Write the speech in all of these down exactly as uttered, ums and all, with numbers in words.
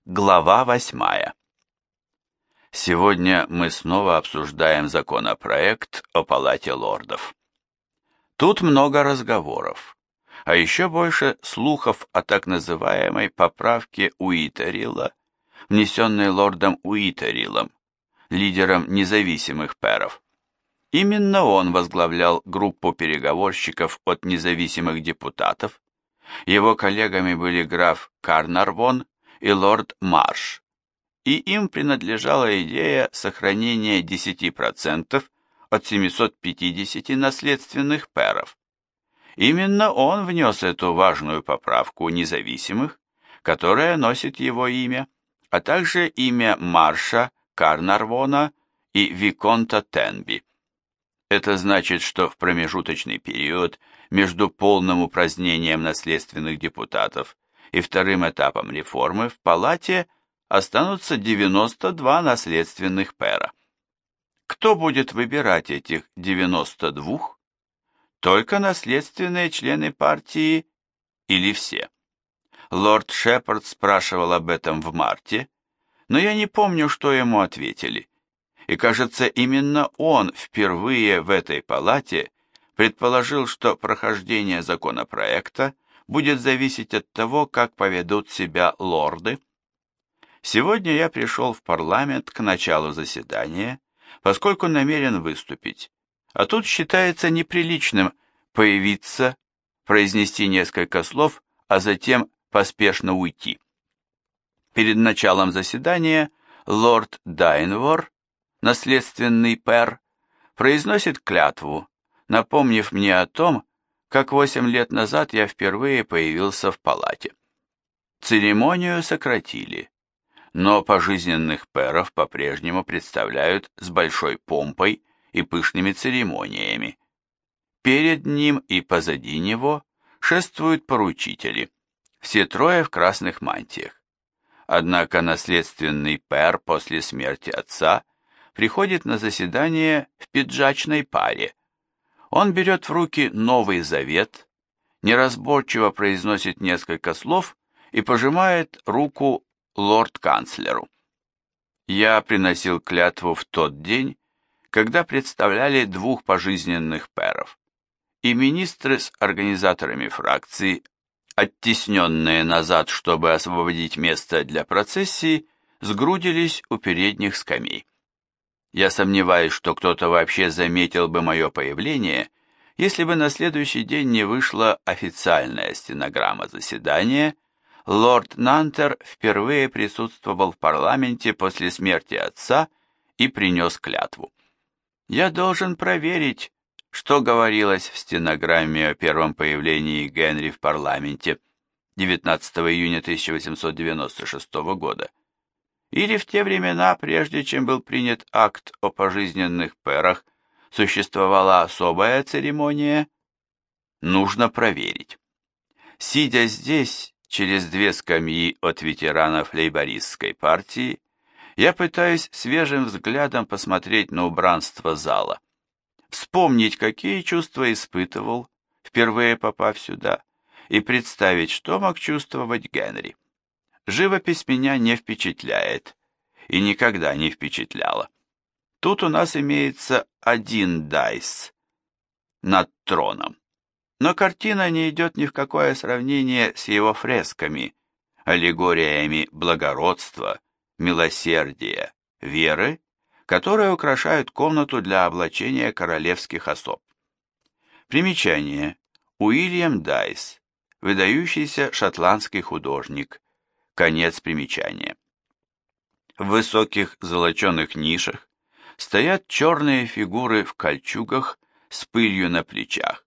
Глава восьмая. Сегодня мы снова обсуждаем законопроект о Палате лордов. Тут много разговоров, а еще больше слухов о так называемой поправке Уитерила, внесенной лордом Уитерилом, лидером независимых пэров. Именно он возглавлял группу переговорщиков от независимых депутатов. Его коллегами были граф Карнарвон и лорд Марш, и им принадлежала идея сохранения десяти процентов от семисот пятидесяти наследственных пэров. Именно он внес эту важную поправку независимых, которая носит его имя, а также имя Марша, Карнарвона и Виконта Тенби. Это значит, что в промежуточный период между полным упразднением наследственных депутатов и вторым этапом реформы в Палате останутся девяносто два наследственных пэра. Кто будет выбирать этих девяноста двух? Только наследственные члены партии или все? Лорд Шепард спрашивал об этом в марте, но я не помню, что ему ответили. И, кажется, именно он впервые в этой палате предположил, что прохождение законопроекта будет зависеть от того, как поведут себя лорды. Сегодня я пришел в парламент к началу заседания, поскольку намерен выступить, а тут считается неприличным появиться, произнести несколько слов, а затем поспешно уйти. Перед началом заседания лорд Дайнвор, наследственный пэр, произносит клятву, напомнив мне о том, как восемь лет назад я впервые появился в палате. Церемонию сократили, но пожизненных пэров по-прежнему представляют с большой помпой и пышными церемониями. Перед ним и позади него шествуют поручители, все трое в красных мантиях. Однако наследственный пэр после смерти отца приходит на заседание в пиджачной паре. Он берет в руки Новый Завет, неразборчиво произносит несколько слов и пожимает руку лорд-канцлеру. Я приносил клятву в тот день, когда представляли двух пожизненных пэров, и министры с организаторами фракции, оттесненные назад, чтобы освободить место для процессии, сгрудились у передних скамей. Я сомневаюсь, что кто-то вообще заметил бы мое появление, если бы на следующий день не вышла официальная стенограмма заседания. Лорд Нантер впервые присутствовал в парламенте после смерти отца и принес клятву. Я должен проверить, что говорилось в стенограмме о первом появлении Генри в парламенте девятнадцатого июня тысяча восемьсот девяносто шестого года. Или в те времена, прежде чем был принят акт о пожизненных пэрах, существовала особая церемония? Нужно проверить. Сидя здесь, через две скамьи от ветеранов лейбористской партии, я пытаюсь свежим взглядом посмотреть на убранство зала, вспомнить, какие чувства испытывал, впервые попав сюда, и представить, что мог чувствовать Генри. Живопись меня не впечатляет и никогда не впечатляла. Тут у нас имеется один дайс над троном, но картина не идет ни в какое сравнение с его фресками, аллегориями благородства, милосердия, веры, которые украшают комнату для облачения королевских особ. Примечание. Уильям Дайс, выдающийся шотландский художник. Конец примечания. В высоких золоченых нишах стоят черные фигуры в кольчугах с пылью на плечах.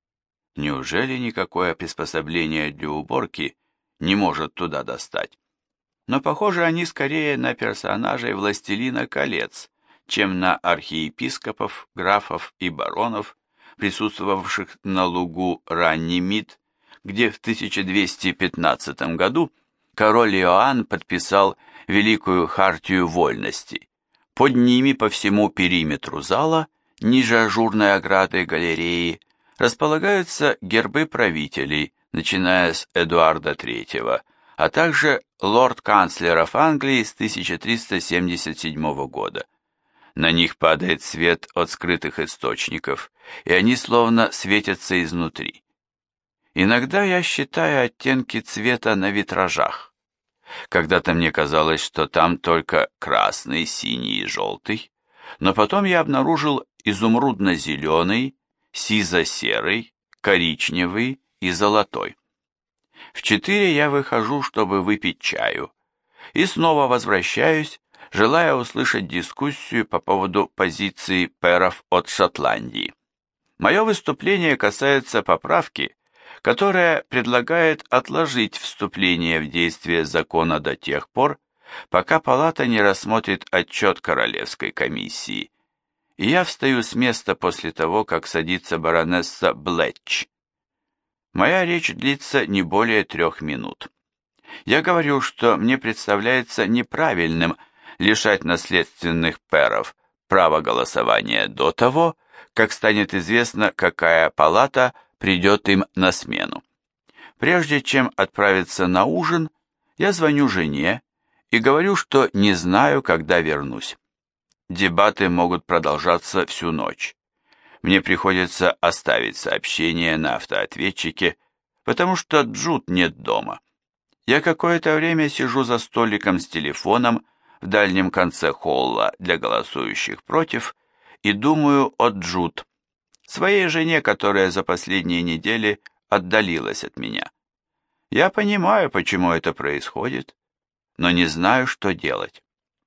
Неужели никакое приспособление для уборки не может туда достать? Но похожи они скорее на персонажей «Властелина колец», чем на архиепископов, графов и баронов, присутствовавших на лугу Раннимид, где в тысяча двести пятнадцатом году король Иоанн подписал Великую Хартию Вольностей. Под ними по всему периметру зала, ниже ажурной ограды галереи, располагаются гербы правителей, начиная с Эдуарда третьего, а также лорд-канцлеров Англии с тысяча триста семьдесят седьмого года. На них падает свет от скрытых источников, и они словно светятся изнутри. Иногда я считаю оттенки цвета на витражах. Когда-то мне казалось, что там только красный, синий и желтый, но потом я обнаружил изумрудно-зеленый, сизо-серый, коричневый и золотой. В четыре я выхожу, чтобы выпить чаю, и снова возвращаюсь, желая услышать дискуссию по поводу позиции пэров от Шотландии. Мое выступление касается поправки, которая предлагает отложить вступление в действие закона до тех пор, пока Палата не рассмотрит отчет Королевской комиссии, и я встаю с места после того, как садится баронесса Блетч. Моя речь длится не более трех минут. Я говорю, что мне представляется неправильным лишать наследственных пэров права голосования до того, как станет известно, какая палата придет им на смену. Прежде чем отправиться на ужин, я звоню жене и говорю, что не знаю, когда вернусь. Дебаты могут продолжаться всю ночь. Мне приходится оставить сообщение на автоответчике, потому что Джуд нет дома. Я какое-то время сижу за столиком с телефоном в дальнем конце холла для голосующих против и думаю о Джуд, своей жене, которая за последние недели отдалилась от меня. Я понимаю, почему это происходит, но не знаю, что делать.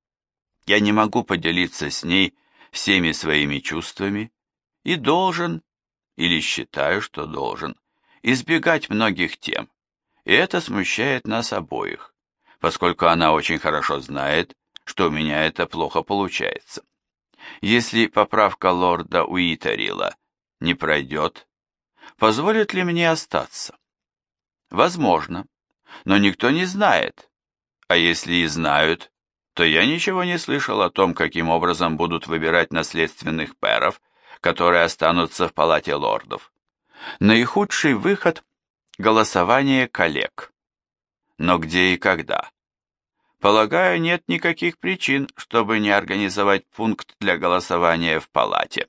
Я не могу поделиться с ней всеми своими чувствами и должен, или считаю, что должен, избегать многих тем, и это смущает нас обоих, поскольку она очень хорошо знает, что у меня это плохо получается. Если поправка лорда Уитерила не пройдет, позволит ли мне остаться? Возможно, но никто не знает, а если и знают, то я ничего не слышал о том, каким образом будут выбирать наследственных пэров, которые останутся в Палате лордов. Наихудший выход – голосование коллег. Но где и когда? Полагаю, нет никаких причин, чтобы не организовать пункт для голосования в Палате.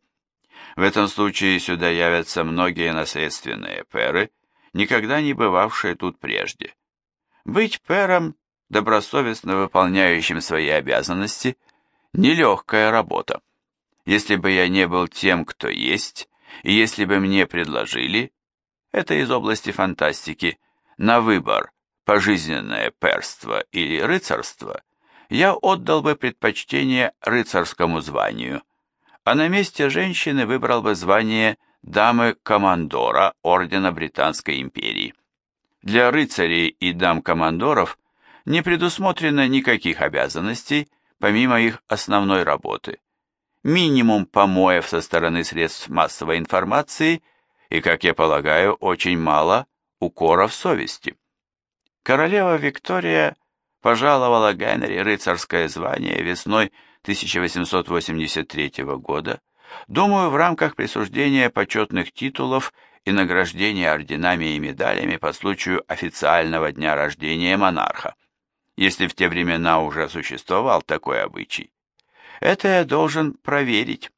В этом случае сюда явятся многие наследственные пэры, никогда не бывавшие тут прежде. Быть пэром, добросовестно выполняющим свои обязанности, нелегкая работа. Если бы я не был тем, кто есть, и если бы мне предложили, это из области фантастики, на выбор пожизненное пэрство или рыцарство, я отдал бы предпочтение рыцарскому званию, а на месте женщины выбрал бы звание дамы-командора Ордена Британской империи. Для рыцарей и дам-командоров не предусмотрено никаких обязанностей, помимо их основной работы. Минимум помоев со стороны средств массовой информации и, как я полагаю, очень мало укоров совести. Королева Виктория пожаловала Генри рыцарское звание весной тысяча восемьсот восемьдесят третьего года, думаю, в рамках присуждения почетных титулов и награждения орденами и медалями по случаю официального дня рождения монарха, если в те времена уже существовал такой обычай. Это я должен проверить.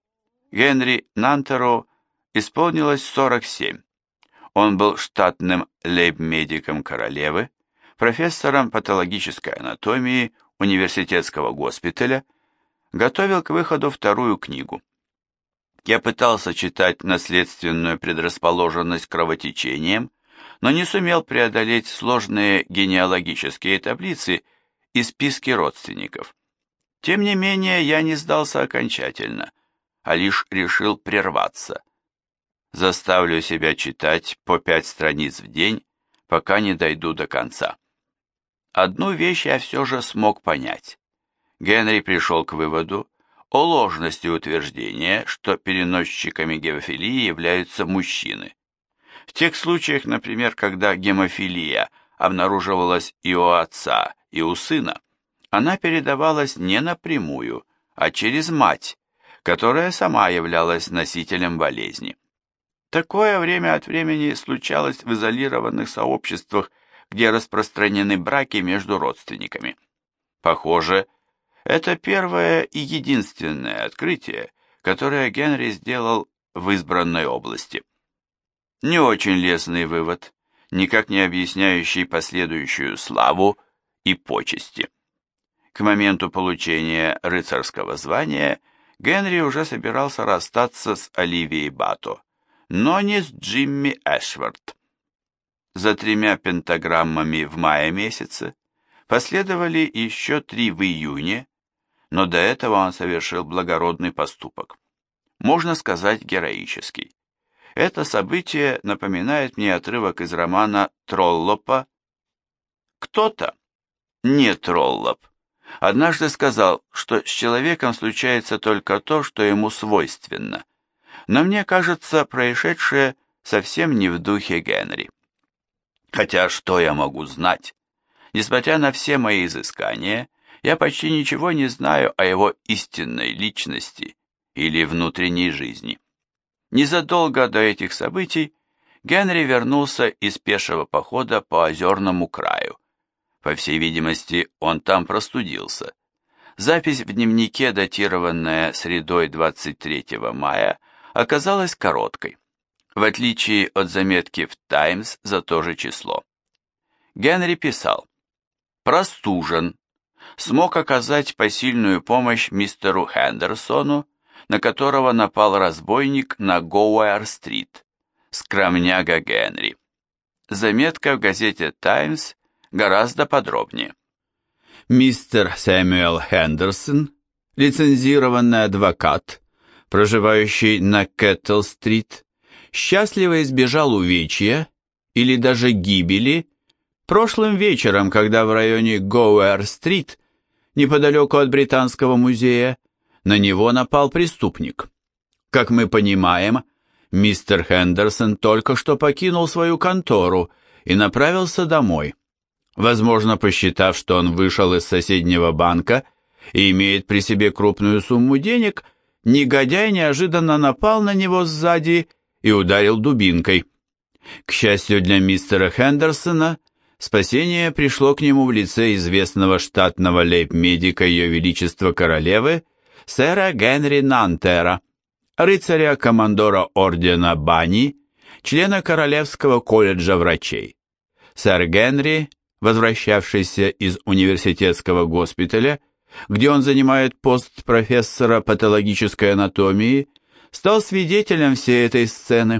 Генри Нантеру исполнилось сорок семь. Он был штатным лейб-медиком королевы, профессором патологической анатомии университетского госпиталя, готовил к выходу вторую книгу. Я пытался читать наследственную предрасположенность к кровотечениям, но не сумел преодолеть сложные генеалогические таблицы и списки родственников. Тем не менее, я не сдался окончательно, а лишь решил прерваться. Заставлю себя читать по пять страниц в день, пока не дойду до конца. Одну вещь я все же смог понять. Генри пришел к выводу о ложности утверждения, что переносчиками гемофилии являются мужчины. В тех случаях, например, когда гемофилия обнаруживалась и у отца, и у сына, она передавалась не напрямую, а через мать, которая сама являлась носителем болезни. Такое время от времени случалось в изолированных сообществах где распространены браки между родственниками. Похоже, это первое и единственное открытие, которое Генри сделал в избранной области. Не очень лестный вывод, никак не объясняющий последующую славу и почести. К моменту получения рыцарского звания Генри уже собирался расстаться с Оливией Бато, но не с Джимми Эшвард. За тремя пентаграммами в мае месяце последовали еще три в июне, но до этого он совершил благородный поступок. Можно сказать, героический. Это событие напоминает мне отрывок из романа Троллопа. Кто-то, не Троллоп, однажды сказал, что с человеком случается только то, что ему свойственно. Но мне кажется, происшедшее совсем не в духе Генри. Хотя что я могу знать? Несмотря на все мои изыскания, я почти ничего не знаю о его истинной личности или внутренней жизни. Незадолго до этих событий Генри вернулся из пешего похода по озерному краю. По всей видимости, он там простудился. Запись в дневнике, датированная средой двадцать третьего мая, оказалась короткой, в отличие от заметки в «Таймс» за то же число. Генри писал: «Простужен. Смог оказать посильную помощь мистеру Хендерсону, на которого напал разбойник на Гоуэр-стрит. Скромняга Генри». Заметка в газете «Таймс» гораздо подробнее. Мистер Сэмюэл Хендерсон, лицензированный адвокат, проживающий на Кэттл-стрит, счастливо избежал увечья или даже гибели прошлым вечером, когда в районе Гоуэр-стрит, неподалеку от Британского музея, на него напал преступник. Как мы понимаем, мистер Хендерсон только что покинул свою контору и направился домой, возможно, посчитав, что он вышел из соседнего банка и имеет при себе крупную сумму денег, негодяй неожиданно напал на него сзади и ударил дубинкой. К счастью для мистера Хендерсона, спасение пришло к нему в лице известного штатного лейб-медика Ее Величества Королевы, сэра Генри Нантера, рыцаря-командора ордена Бани, члена Королевского колледжа врачей. Сэр Генри, возвращавшийся из университетского госпиталя, где он занимает пост профессора патологической анатомии, стал свидетелем всей этой сцены.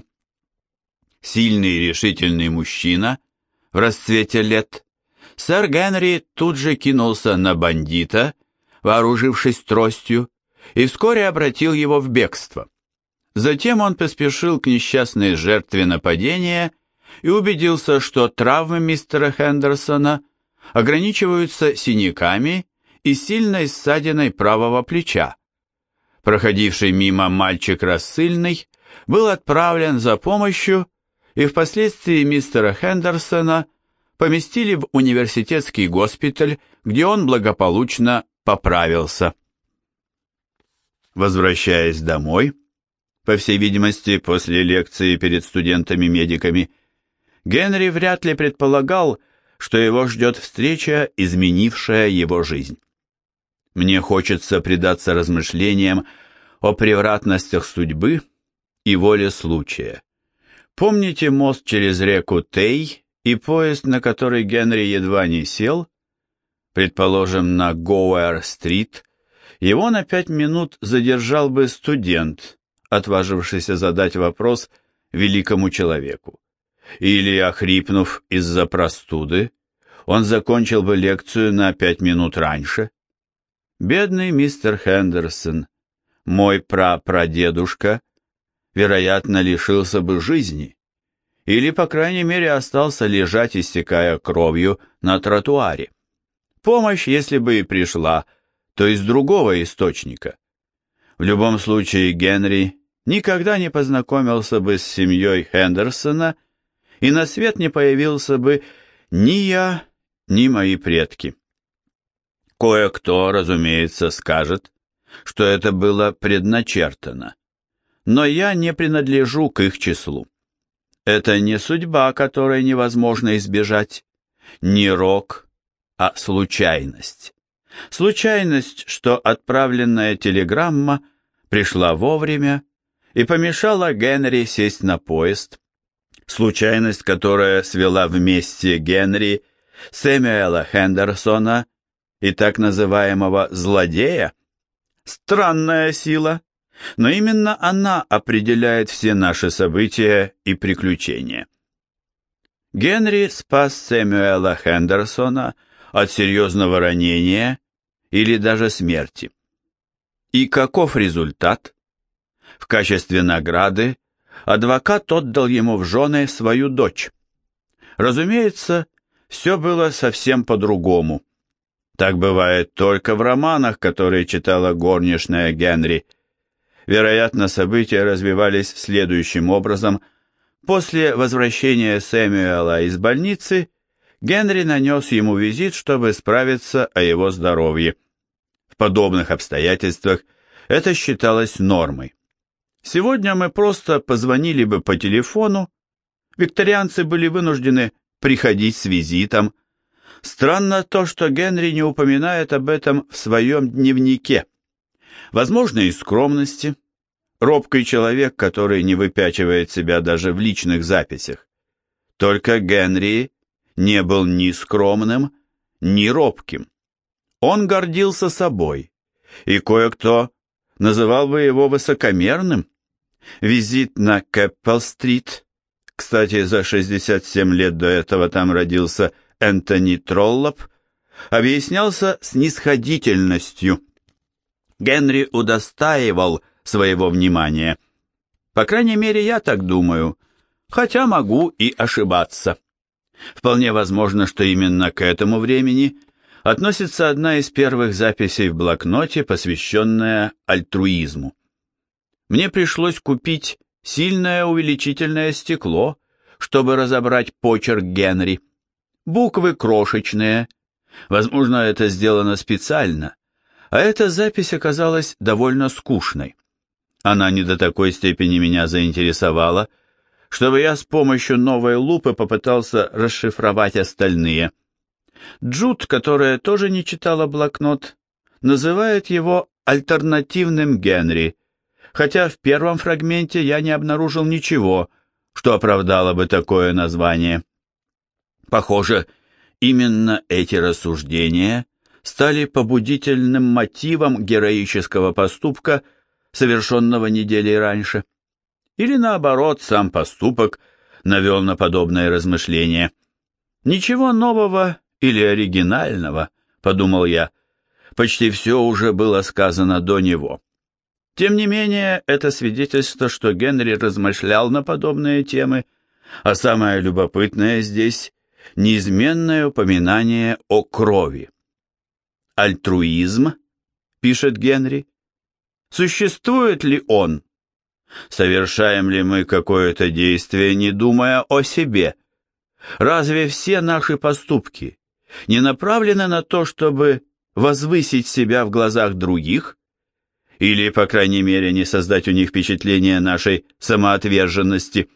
Сильный и решительный мужчина в расцвете лет, сэр Генри тут же кинулся на бандита, вооружившись тростью, и вскоре обратил его в бегство. Затем он поспешил к несчастной жертве нападения и убедился, что травмы мистера Хендерсона ограничиваются синяками и сильной ссадиной правого плеча. Проходивший мимо мальчик рассыльный был отправлен за помощью, и впоследствии мистера Хендерсона поместили в университетский госпиталь, где он благополучно поправился. Возвращаясь домой, по всей видимости, после лекции перед студентами-медиками, Генри вряд ли предполагал, что его ждет встреча, изменившая его жизнь. Мне хочется предаться размышлениям о превратностях судьбы и воле случая. Помните мост через реку Тей и поезд, на который Генри едва не сел? Предположим, на Гоуэр-стрит его на пять минут задержал бы студент, отважившийся задать вопрос великому человеку. Или, охрипнув из-за простуды, он закончил бы лекцию на пять минут раньше. Бедный мистер Хендерсон, мой прапрадедушка, вероятно, лишился бы жизни, или, по крайней мере, остался лежать, истекая кровью, на тротуаре. Помощь, если бы и пришла, то из другого источника. В любом случае, Генри никогда не познакомился бы с семьей Хендерсона, и на свет не появился бы ни я, ни мои предки. Кое-кто, разумеется, скажет, что это было предначертано, но я не принадлежу к их числу. Это не судьба, которой невозможно избежать. Не рок, а случайность. Случайность, что отправленная телеграмма пришла вовремя и помешала Генри сесть на поезд. Случайность, которая свела вместе Генри, Сэмюэла Хендерсона и так называемого «злодея». Странная сила, но именно она определяет все наши события и приключения. Генри спас Сэмюэла Хендерсона от серьезного ранения или даже смерти. И каков результат? В качестве награды адвокат отдал ему в жены свою дочь. Разумеется, все было совсем по-другому. Так бывает только в романах, которые читала горничная Генри. Вероятно, события развивались следующим образом. После возвращения Сэмюэла из больницы Генри нанес ему визит, чтобы справиться о его здоровье. В подобных обстоятельствах это считалось нормой. Сегодня мы просто позвонили бы по телефону, викторианцы были вынуждены приходить с визитом. Странно то, что Генри не упоминает об этом в своем дневнике. Возможно, из скромности. Робкий человек, который не выпячивает себя даже в личных записях. Только Генри не был ни скромным, ни робким. Он гордился собой, и кое-кто называл бы его высокомерным. Визит на Кэппелл-стрит, кстати, за шестьдесят семь лет до этого там родился Энтони Троллоп, объяснялся снисходительностью. Генри удостаивал своего внимания. По крайней мере, я так думаю, хотя могу и ошибаться. Вполне возможно, что именно к этому времени относится одна из первых записей в блокноте, посвященная альтруизму. Мне пришлось купить сильное увеличительное стекло, чтобы разобрать почерк Генри. Буквы крошечные, возможно, это сделано специально, а эта запись оказалась довольно скучной. Она не до такой степени меня заинтересовала, чтобы я с помощью новой лупы попытался расшифровать остальные. Джуд, которая тоже не читала блокнот, называет его альтернативным Генри, хотя в первом фрагменте я не обнаружил ничего, что оправдало бы такое название. Похоже, именно эти рассуждения стали побудительным мотивом героического поступка, совершенного недели раньше. Или наоборот, сам поступок навел на подобное размышление. Ничего нового или оригинального, подумал я, почти все уже было сказано до него. Тем не менее, это свидетельство, что Генри размышлял на подобные темы, а самое любопытное здесь – неизменное упоминание о крови. Альтруизм, пишет Генри, существует ли он? Совершаем ли мы какое-то действие, не думая о себе? Разве все наши поступки не направлены на то, чтобы возвысить себя в глазах других? Или, по крайней мере, не создать у них впечатление нашей самоотверженности?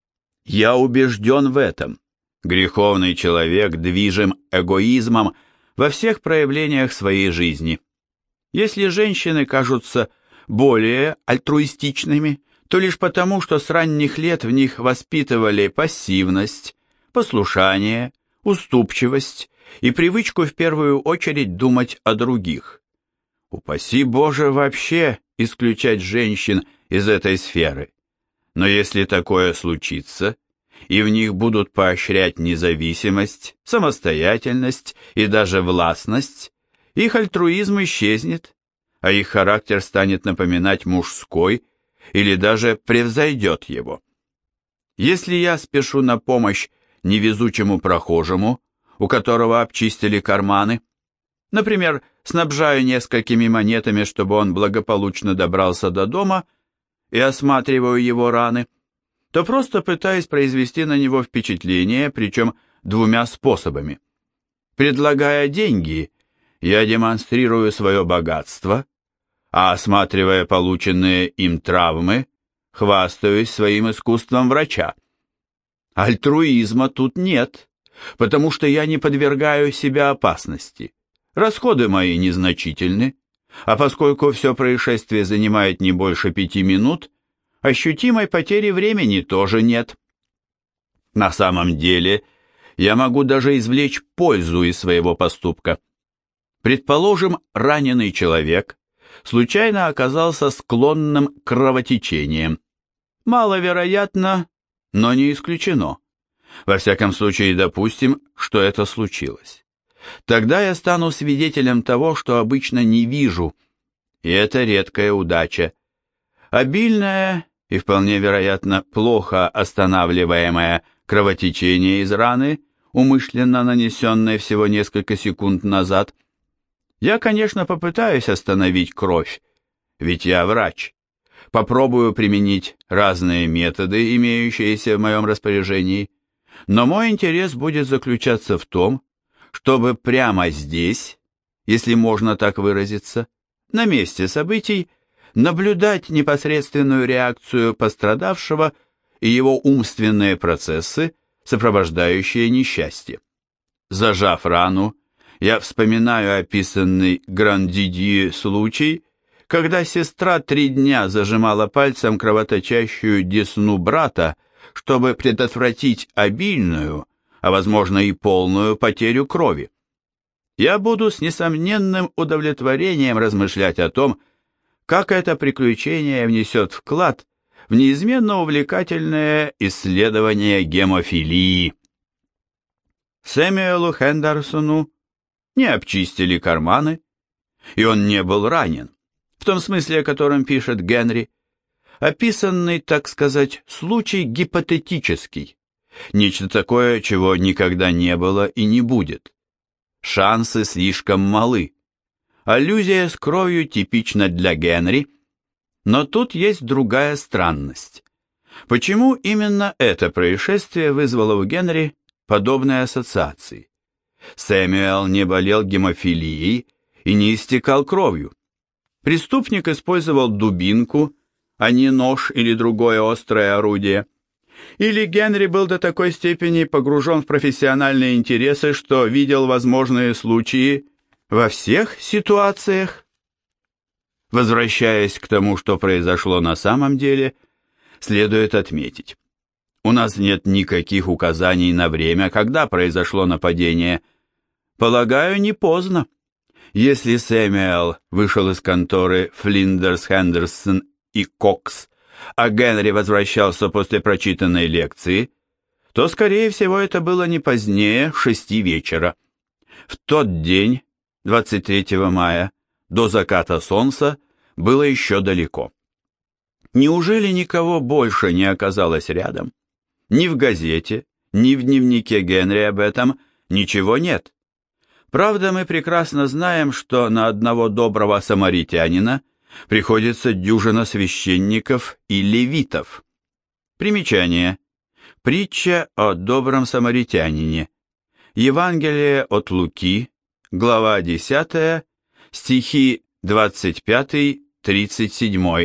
Я убежден в этом. Греховный человек движим эгоизмом во всех проявлениях своей жизни. Если женщины кажутся более альтруистичными, то лишь потому, что с ранних лет в них воспитывали пассивность, послушание, уступчивость и привычку в первую очередь думать о других. Упаси Боже вообще исключать женщин из этой сферы. Но если такое случится, и в них будут поощрять независимость, самостоятельность и даже властность, их альтруизм исчезнет, а их характер станет напоминать мужской или даже превзойдет его. Если я спешу на помощь невезучему прохожему, у которого обчистили карманы, например, снабжаю несколькими монетами, чтобы он благополучно добрался до дома, и осматриваю его раны, то просто пытаюсь произвести на него впечатление, причем двумя способами. Предлагая деньги, я демонстрирую свое богатство, а осматривая полученные им травмы, хвастаюсь своим искусством врача. Альтруизма тут нет, потому что я не подвергаю себя опасности. Расходы мои незначительны, а поскольку все происшествие занимает не больше пяти минут, ощутимой потери времени тоже нет. На самом деле, я могу даже извлечь пользу из своего поступка. Предположим, раненый человек случайно оказался склонным к кровотечениям. Маловероятно, но не исключено. Во всяком случае, допустим, что это случилось. Тогда я стану свидетелем того, что обычно не вижу, и это редкая удача. Обильное и, вполне вероятно, плохо останавливаемое кровотечение из раны, умышленно нанесенное всего несколько секунд назад. Я, конечно, попытаюсь остановить кровь, ведь я врач. Попробую применить разные методы, имеющиеся в моем распоряжении, но мой интерес будет заключаться в том, чтобы прямо здесь, если можно так выразиться, на месте событий, наблюдать непосредственную реакцию пострадавшего и его умственные процессы, сопровождающие несчастье. Зажав рану, я вспоминаю описанный Гран-Дидье случай, когда сестра три дня зажимала пальцем кровоточащую десну брата, чтобы предотвратить обильную, а возможно и полную потерю крови. Я буду с несомненным удовлетворением размышлять о том, как это приключение внесет вклад в неизменно увлекательное исследование гемофилии. Сэмюэлу Хендерсону не обчистили карманы, и он не был ранен, в том смысле, о котором пишет Генри. Описанный, так сказать, случай гипотетический, нечто такое, чего никогда не было и не будет. Шансы слишком малы. Аллюзия с кровью типична для Генри, но тут есть другая странность. Почему именно это происшествие вызвало у Генри подобные ассоциации? Сэмюэл не болел гемофилией и не истекал кровью. Преступник использовал дубинку, а не нож или другое острое орудие. Или Генри был до такой степени погружен в профессиональные интересы, что видел возможные случаи во всех ситуациях? Возвращаясь к тому, что произошло на самом деле, следует отметить. У нас нет никаких указаний на время, когда произошло нападение. Полагаю, не поздно. Если Сэмюэл вышел из конторы Флиндерс, Хендерсон и Кокс, а Генри возвращался после прочитанной лекции, то, скорее всего, это было не позднее шести вечера. В тот день, двадцать третьего мая, до заката солнца, было еще далеко. Неужели никого больше не оказалось рядом? Ни в газете, ни в дневнике Генри об этом ничего нет. Правда, мы прекрасно знаем, что на одного доброго самаритянина приходится дюжина священников и левитов. Примечание. Притча о добром самаритянине. Евангелие от Луки, глава десятая, стихи двадцать пятый тридцать семь.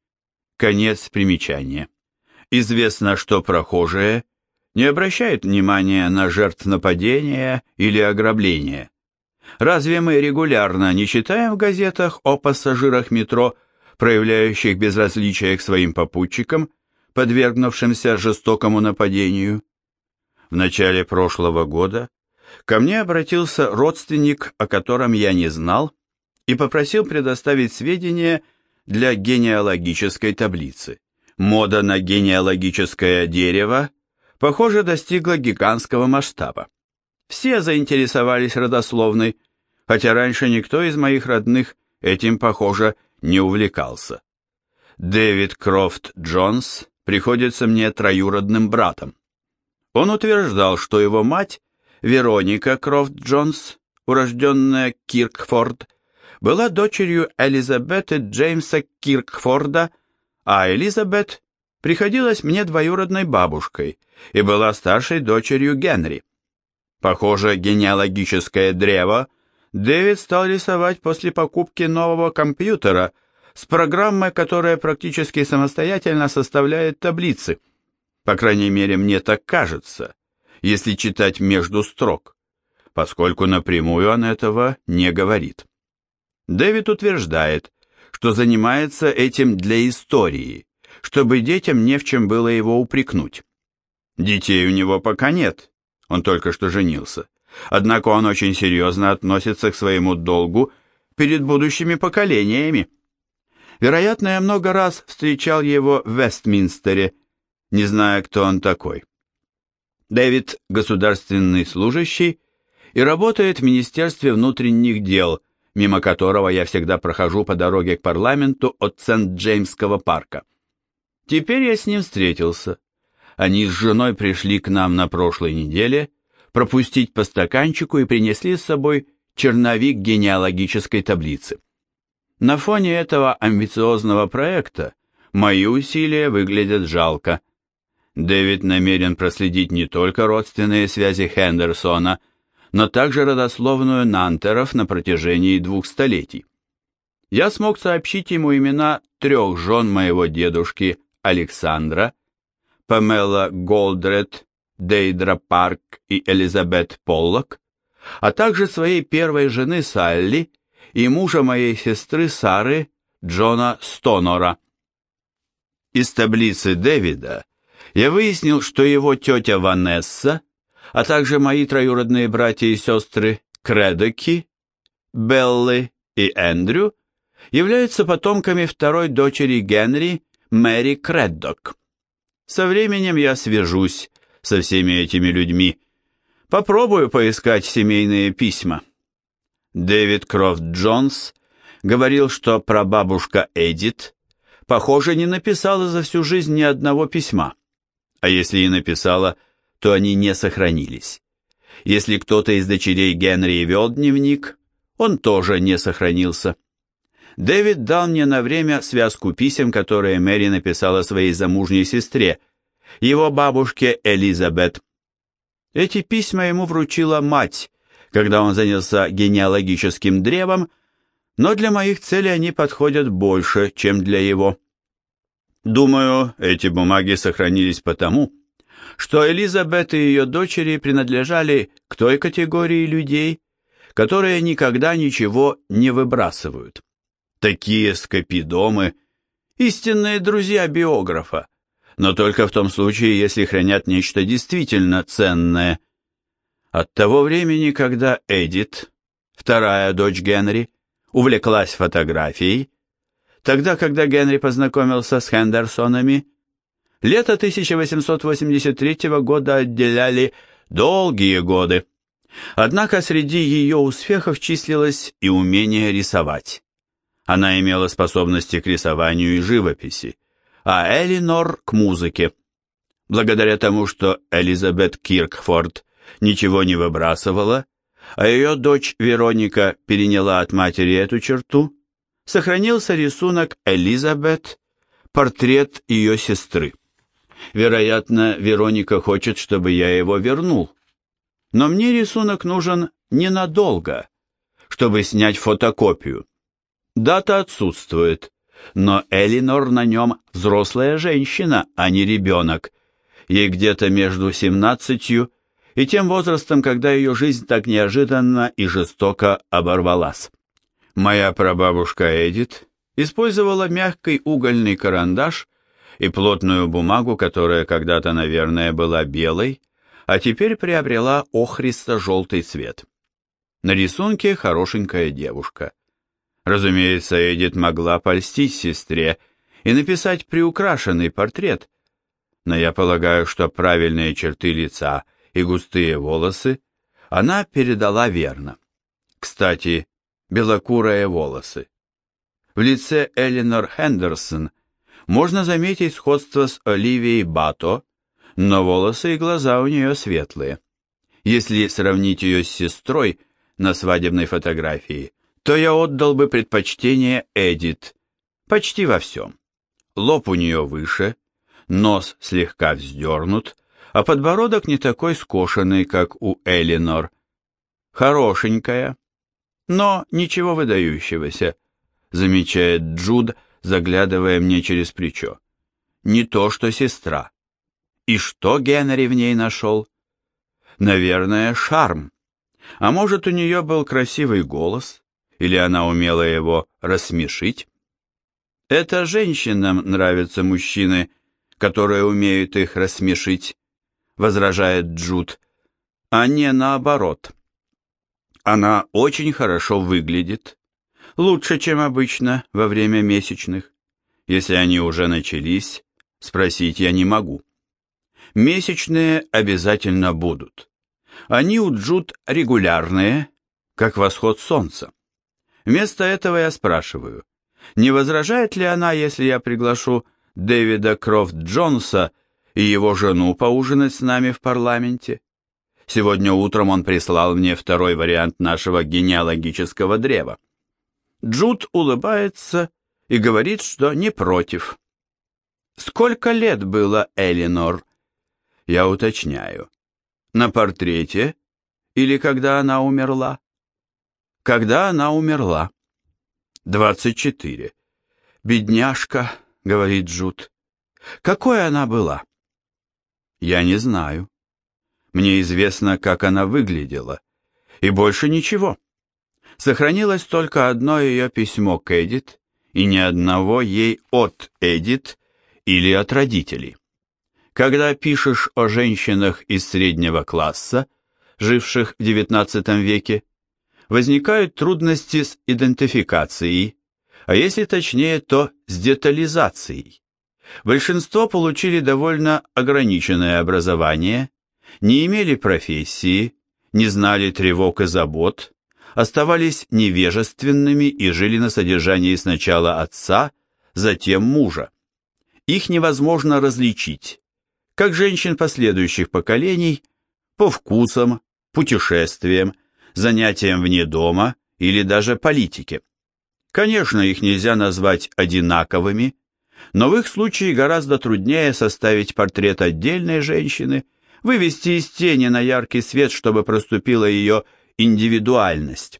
Конец примечания. Известно, что прохожие не обращают внимания на жертв нападения или ограбления. Разве мы регулярно не читаем в газетах о пассажирах метро, проявляющих безразличие к своим попутчикам, подвергнувшимся жестокому нападению? В начале прошлого года ко мне обратился родственник, о котором я не знал, и попросил предоставить сведения для генеалогической таблицы. Мода на генеалогическое дерево, похоже, достигла гигантского масштаба. Все заинтересовались родословной, хотя раньше никто из моих родных этим, похоже, не увлекался. Дэвид Крофт Джонс приходится мне троюродным братом. Он утверждал, что его мать, Вероника Крофт Джонс, урожденная Киркфорд, была дочерью Элизабета Джеймса Киркфорда, а Элизабет приходилась мне двоюродной бабушкой и была старшей дочерью Генри. Похоже, генеалогическое древо Дэвид стал рисовать после покупки нового компьютера с программой, которая практически самостоятельно составляет таблицы. По крайней мере, мне так кажется. если читать между строк, поскольку напрямую он этого не говорит. Дэвид утверждает, что занимается этим для истории, чтобы детям не в чем было его упрекнуть. Детей у него пока нет, он только что женился, однако он очень серьезно относится к своему долгу перед будущими поколениями. Вероятно, я много раз встречал его в Вестминстере, не зная, кто он такой. Дэвид – государственный служащий и работает в Министерстве внутренних дел, мимо которого я всегда прохожу по дороге к парламенту от Сент-Джеймского парка. Теперь я с ним встретился. Они с женой пришли к нам на прошлой неделе пропустить по стаканчику и принесли с собой черновик генеалогической таблицы. На фоне этого амбициозного проекта мои усилия выглядят жалко. Дэвид намерен проследить не только родственные связи Хендерсона, но также родословную Нантеров на протяжении двух столетий. Я смог сообщить ему имена трех жен моего дедушки Александра, Памела Голдред, Дейдра Парк и Элизабет Поллок, а также своей первой жены Салли и мужа моей сестры Сары, Джона Стонора. Из таблицы Дэвида я выяснил, что его тетя Ванесса, а также мои троюродные братья и сестры Кредоки, Беллы и Эндрю являются потомками второй дочери Генри, Мэри Креддок. Со временем я свяжусь со всеми этими людьми. Попробую поискать семейные письма. Дэвид Крофт Джонс говорил, что прабабушка Эдит, похоже, не написала за всю жизнь ни одного письма, а если и написала, то они не сохранились. Если кто-то из дочерей Генри вел дневник, он тоже не сохранился. Дэвид дал мне на время связку писем, которые Мэри написала своей замужней сестре, его бабушке Элизабет. Эти письма ему вручила мать, когда он занялся генеалогическим древом, но для моих целей они подходят больше, чем для его. Думаю, эти бумаги сохранились потому, что Элизабет и ее дочери принадлежали к той категории людей, которые никогда ничего не выбрасывают. Такие скопидомы – истинные друзья биографа, но только в том случае, если хранят нечто действительно ценное. От того времени, когда Эдит, вторая дочь Генри, увлеклась фотографией, тогда, когда Генри познакомился с Хендерсонами, лето тысяча восемьсот восемьдесят третьего года отделяли долгие годы. Однако среди ее успехов числилось и умение рисовать. Она имела способности к рисованию и живописи, а Элинор к музыке. Благодаря тому, что Элизабет Киркфорд ничего не выбрасывала, а ее дочь Вероника переняла от матери эту черту, сохранился рисунок Элизабет, портрет ее сестры. Вероятно, Вероника хочет, чтобы я его вернул. Но мне рисунок нужен ненадолго, чтобы снять фотокопию. Дата отсутствует, но Элинор на нем взрослая женщина, а не ребенок. Ей где-то между семнадцатью и тем возрастом, когда ее жизнь так неожиданно и жестоко оборвалась. Моя прабабушка Эдит использовала мягкий угольный карандаш и плотную бумагу, которая когда-то, наверное, была белой, а теперь приобрела охристо-желтый цвет. На рисунке хорошенькая девушка. Разумеется, Эдит могла польстить сестре и написать приукрашенный портрет, но я полагаю, что правильные черты лица и густые волосы она передала верно. Кстати, белокурые волосы. В лице Элинор Хендерсон можно заметить сходство с Оливией Бато, но волосы и глаза у нее светлые. Если сравнить ее с сестрой на свадебной фотографии, то я отдал бы предпочтение Эдит почти во всем. Лоб у нее выше, нос слегка вздернут, а подбородок не такой скошенный, как у Элинор. Хорошенькая, но ничего выдающегося, замечает Джуд, заглядывая мне через плечо. Не то, что сестра. И что Генри в ней нашел? Наверное, шарм. А может, у нее был красивый голос, или она умела его рассмешить? Это женщинам нравятся мужчины, которые умеют их рассмешить, возражает Джуд, а не наоборот. Она очень хорошо выглядит, лучше, чем обычно во время месячных. Если они уже начались, спросить я не могу. Месячные обязательно будут. Они у Джуд регулярные, как восход солнца. Вместо этого я спрашиваю, не возражает ли она, если я приглашу Дэвида Крофт Джонса и его жену поужинать с нами в парламенте? Сегодня утром он прислал мне второй вариант нашего генеалогического древа. Джуд улыбается и говорит, что не против. Сколько лет было Элинор? Я уточняю. На портрете или когда она умерла? Когда она умерла. Двадцать четыре. Бедняжка, говорит Джуд. Какой она была? Я не знаю. Мне известно, как она выглядела, и больше ничего. Сохранилось только одно ее письмо к Эдит, и ни одного ей от Эдит или от родителей. Когда пишешь о женщинах из среднего класса, живших в девятнадцатом веке, возникают трудности с идентификацией, а если точнее, то с детализацией. Большинство получили довольно ограниченное образование, не имели профессии, не знали тревог и забот, оставались невежественными и жили на содержании сначала отца, затем мужа. Их невозможно различить, как женщин последующих поколений, по вкусам, путешествиям, занятиям вне дома или даже политике. Конечно, их нельзя назвать одинаковыми, но в их случае гораздо труднее составить портрет отдельной женщины, вывести из тени на яркий свет, чтобы проступила ее индивидуальность.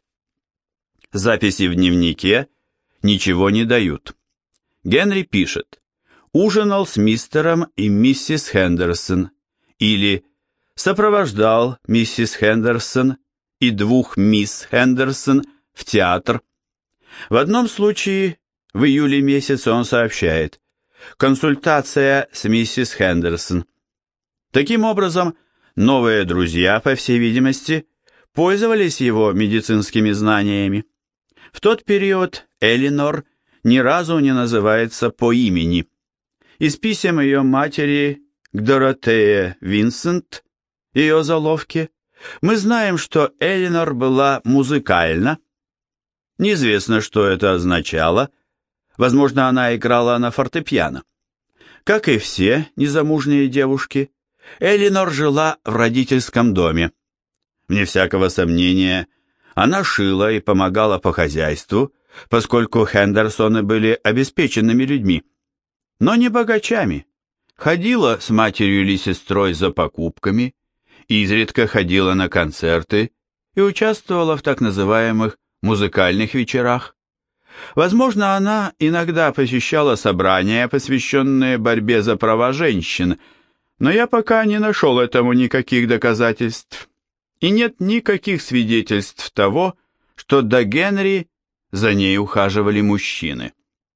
Записи в дневнике ничего не дают. Генри пишет: «Ужинал с мистером и миссис Хендерсон» или «Сопровождал миссис Хендерсон и двух мисс Хендерсон в театр». В одном случае, в июле месяце, он сообщает: «Консультация с миссис Хендерсон». Таким образом, новые друзья, по всей видимости, пользовались его медицинскими знаниями. В тот период Элинор ни разу не называется по имени. Из писем ее матери к Доротее Винсент, ее заловке, мы знаем, что Элинор была музыкальна. Неизвестно, что это означало. Возможно, она играла на фортепиано. Как и все незамужние девушки, Элинор жила в родительском доме. Вне всякого сомнения, она шила и помогала по хозяйству, поскольку Хендерсоны были обеспеченными людьми, но не богачами. Ходила с матерью или сестрой за покупками, изредка ходила на концерты и участвовала в так называемых музыкальных вечерах. Возможно, она иногда посещала собрания, посвященные борьбе за права женщин, но я пока не нашел этому никаких доказательств. И нет никаких свидетельств того, что до Генри за ней ухаживали мужчины.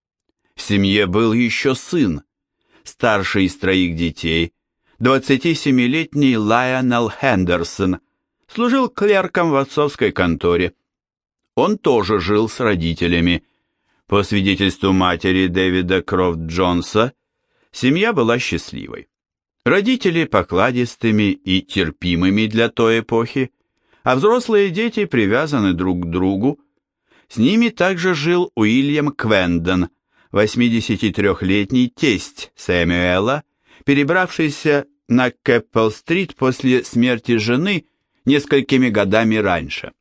В семье был еще сын, старший из троих детей, двадцатисемилетний Лайонел Хендерсон, служил клерком в отцовской конторе. Он тоже жил с родителями. По свидетельству матери Дэвида Крофт Джонса, семья была счастливой. Родители покладистыми и терпимыми для той эпохи, а взрослые дети привязаны друг к другу. С ними также жил Уильям Квендон, восьмидесятитрёхлетний тесть Сэмюэла, перебравшийся на Кэппел-стрит после смерти жены несколькими годами раньше.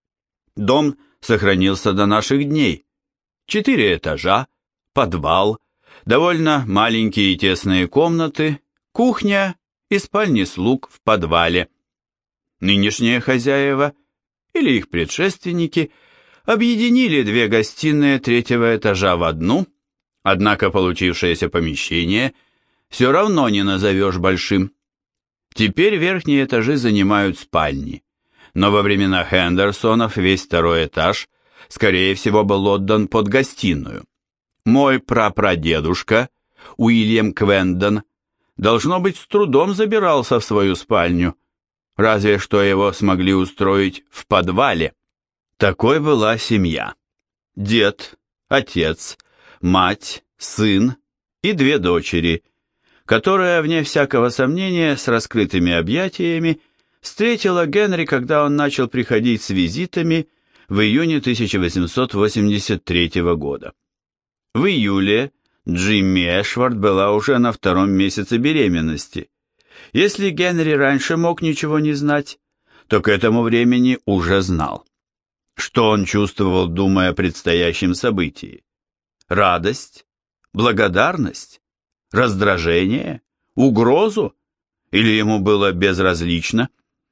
Дом сохранился до наших дней. Четыре этажа, подвал, довольно маленькие и тесные комнаты, кухня и спальни слуг в подвале. Нынешние хозяева, или их предшественники, объединили две гостиные третьего этажа в одну, однако получившееся помещение все равно не назовешь большим. Теперь верхние этажи занимают спальни, но во времена Хендерсонов весь второй этаж, скорее всего, был отдан под гостиную. Мой прапрадедушка, Уильям Квендон, должно быть, с трудом забирался в свою спальню, разве что его смогли устроить в подвале. Такой была семья. Дед, отец, мать, сын и две дочери, которая, вне всякого сомнения, с раскрытыми объятиями, встретила Генри, когда он начал приходить с визитами в июне тысяча восемьсот восемьдесят третьего года. В июле Джимми Эшвард была уже на втором месяце беременности. Если Генри раньше мог ничего не знать, то к этому времени уже знал. Что он чувствовал, думая о предстоящем событии? Радость? Благодарность? Раздражение? Угрозу? Или ему было безразлично?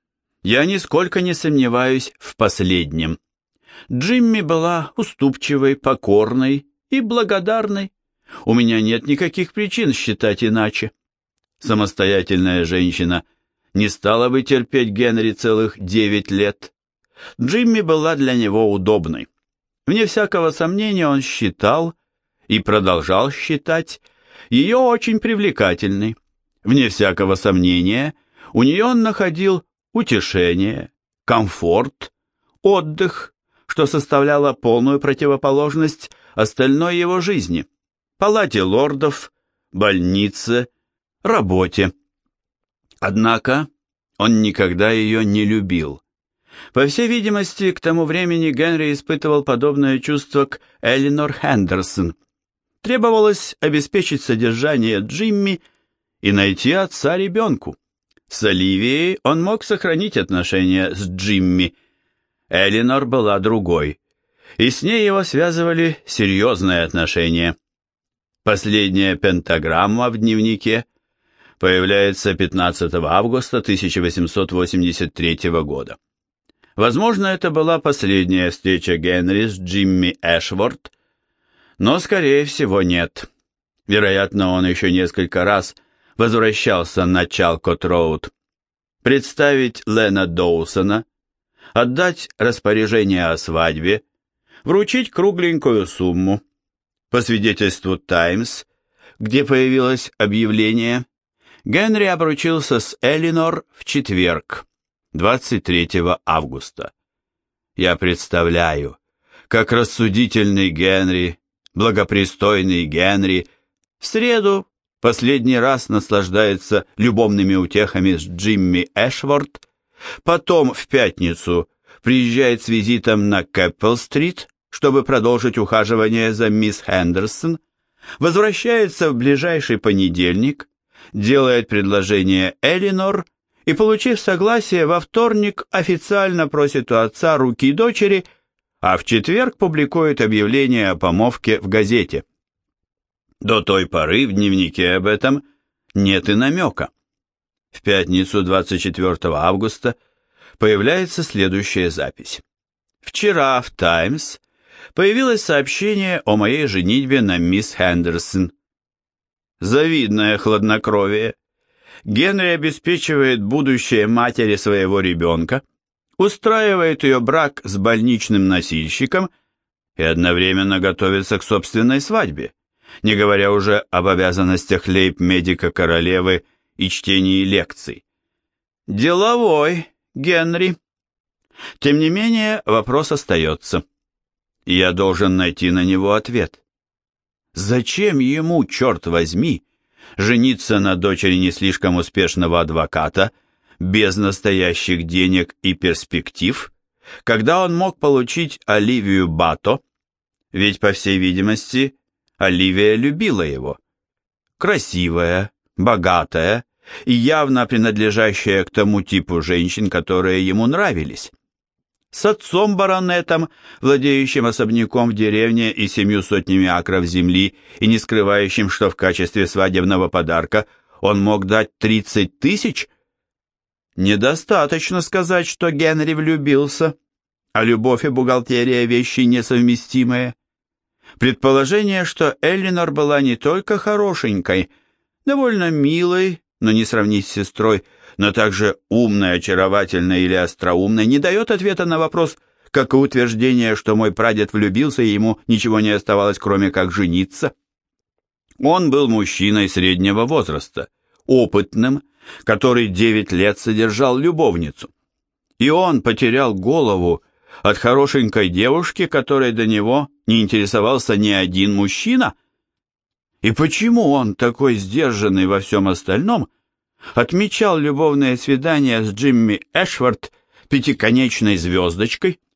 Я нисколько не сомневаюсь в последнем. Джимми была уступчивой, покорной и благодарной. У меня нет никаких причин считать иначе. Самостоятельная женщина не стала бы терпеть Генри целых девять лет. Джимми была для него удобной. Вне всякого сомнения он считал и продолжал считать ее очень привлекательной. Вне всякого сомнения у нее он находил утешение, комфорт, отдых, что составляло полную противоположность остальной его жизни, палате лордов, больнице, работе. Однако он никогда ее не любил. По всей видимости, к тому времени Генри испытывал подобное чувство к Элинор Хендерсон. Требовалось обеспечить содержание Джимми и найти отца ребенку. С Оливией он мог сохранить отношения с Джимми. Элинор была другой, и с ней его связывали серьезные отношения. Последняя пентаграмма в дневнике появляется пятнадцатого августа тысяча восемьсот восемьдесят третьего года. Возможно, это была последняя встреча Генри с Джимми Эшворт, но, скорее всего, нет. Вероятно, он еще несколько раз возвращался на Чалкот-Роуд. Представить Лена Доусона, отдать распоряжение о свадьбе, вручить кругленькую сумму. По свидетельству «Таймс», где появилось объявление, Генри обручился с Элинор в четверг, двадцать третьего августа. Я представляю, как рассудительный Генри, благопристойный Генри, в среду последний раз наслаждается любовными утехами с Джимми Эшворт, потом в пятницу приезжает с визитом на Кэппел-стрит, чтобы продолжить ухаживание за мисс Хендерсон, возвращается в ближайший понедельник, делает предложение Элинор и, получив согласие, во вторник официально просит у отца руки дочери, а в четверг публикует объявление о помолвке в газете. До той поры в дневнике об этом нет и намека. В пятницу двадцать четвёртого августа появляется следующая запись. Вчера в «Таймс» появилось сообщение о моей женитьбе на мисс Хендерсон. Завидное хладнокровие. Генри обеспечивает будущее матери своего ребенка, устраивает ее брак с больничным носильщиком и одновременно готовится к собственной свадьбе, не говоря уже об обязанностях лейб-медика королевы и чтении лекций. Деловой Генри. Тем не менее, вопрос остается. И я должен найти на него ответ. Зачем ему, черт возьми, жениться на дочери не слишком успешного адвоката без настоящих денег и перспектив, когда он мог получить Оливию Бато, ведь, по всей видимости, Оливия любила его. Красивая, богатая и явно принадлежащая к тому типу женщин, которые ему нравились. С отцом-баронетом, владеющим особняком в деревне и семью сотнями акров земли, и не скрывающим, что в качестве свадебного подарка он мог дать тридцать тысяч? Недостаточно сказать, что Генри влюбился, а любовь и бухгалтерия – вещи несовместимые. Предположение, что Элинор была не только хорошенькой, довольно милой, но не сравнить с сестрой, но также умной, очаровательной или остроумной, не дает ответа на вопрос, как и утверждение, что мой прадед влюбился, и ему ничего не оставалось, кроме как жениться. Он был мужчиной среднего возраста, опытным, который девять лет содержал любовницу. И он потерял голову от хорошенькой девушки, которой до него не интересовался ни один мужчина. И почему он, такой сдержанный во всем остальном, отмечал любовное свидание с Джимми Эшворт пятиконечной звездочкой?